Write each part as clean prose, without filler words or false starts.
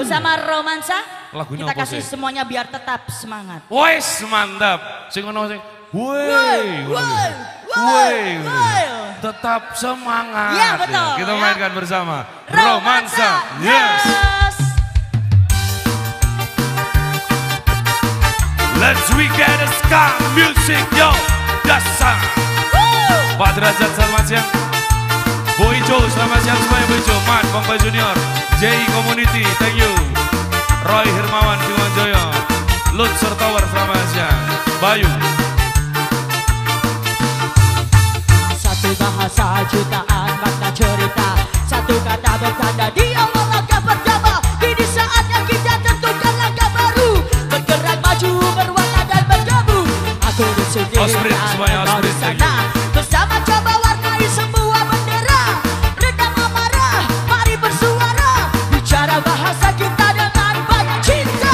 bersama Romansa. Lagunya kita apa kasih sih? semuanya biar tetap semangat. Wes mantap. Sing ngono sing. Woi, Tetap semangat. Ya, betul, Kita ya. mainkan bersama Romansa. Yes. Let's weekend ska music yo. Dasar. Pak Derajat selamat siang. Bu Ijo selamat siang semuanya Bu Ijo. Mat Bang Bay Junior. JI Community thank you. Roy Hermawan Siwanjoyo. Lutzer Tower selamat siang. Bayu. Satu bahasa jutaan makna cerita, satu kata bertanda di awal langkah pertama. Kini saatnya kita tentukan langkah baru, bergerak maju berwarna dan bergabung. Aku bersedia Osprey sana bersama coba warnai semua bendera. Redam amarah, mari bersuara, bicara bahasa kita dengan banyak cinta.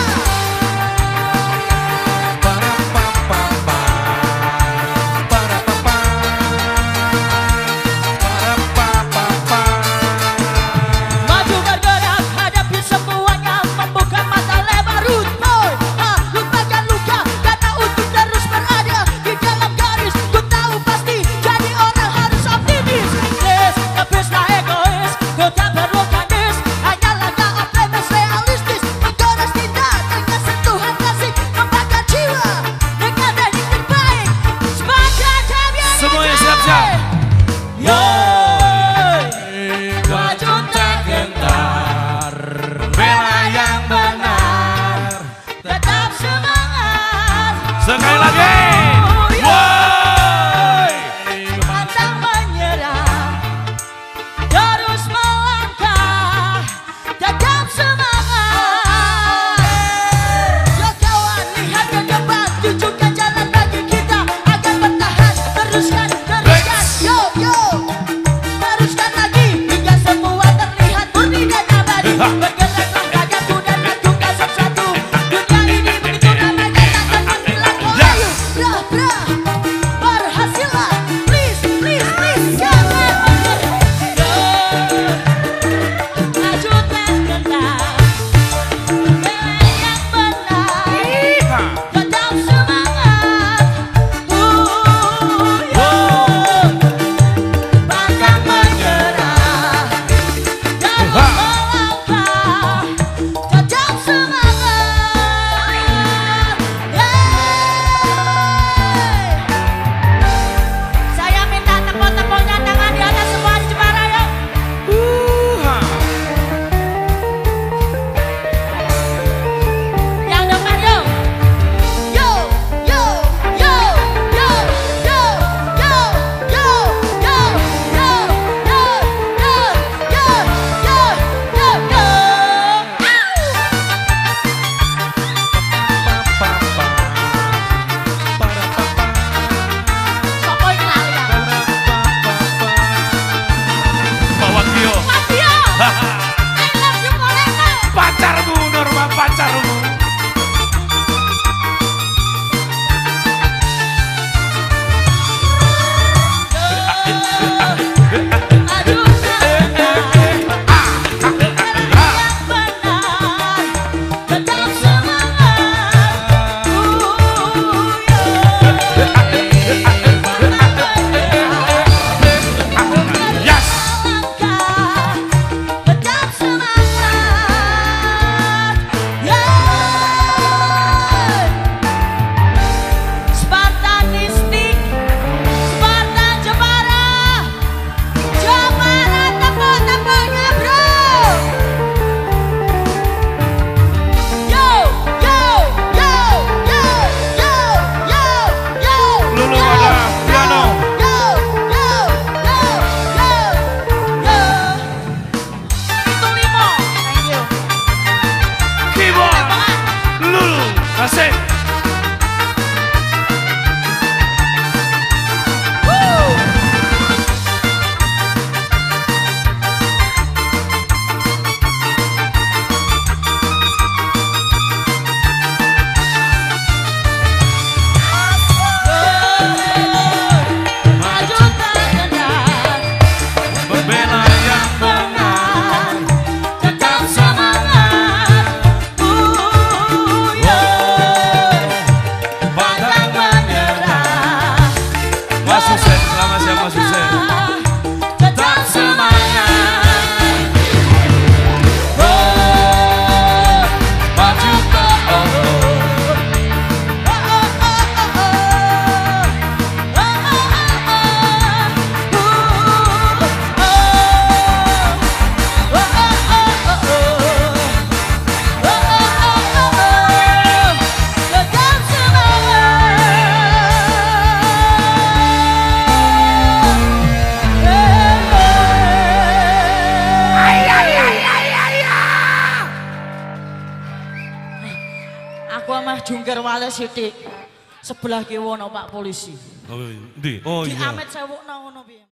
jungkir wale sithik. Sebelah kiwa ono Pak Polisi. Oh, ndi? Oh Di iya. Amet Sewukna ngono piye.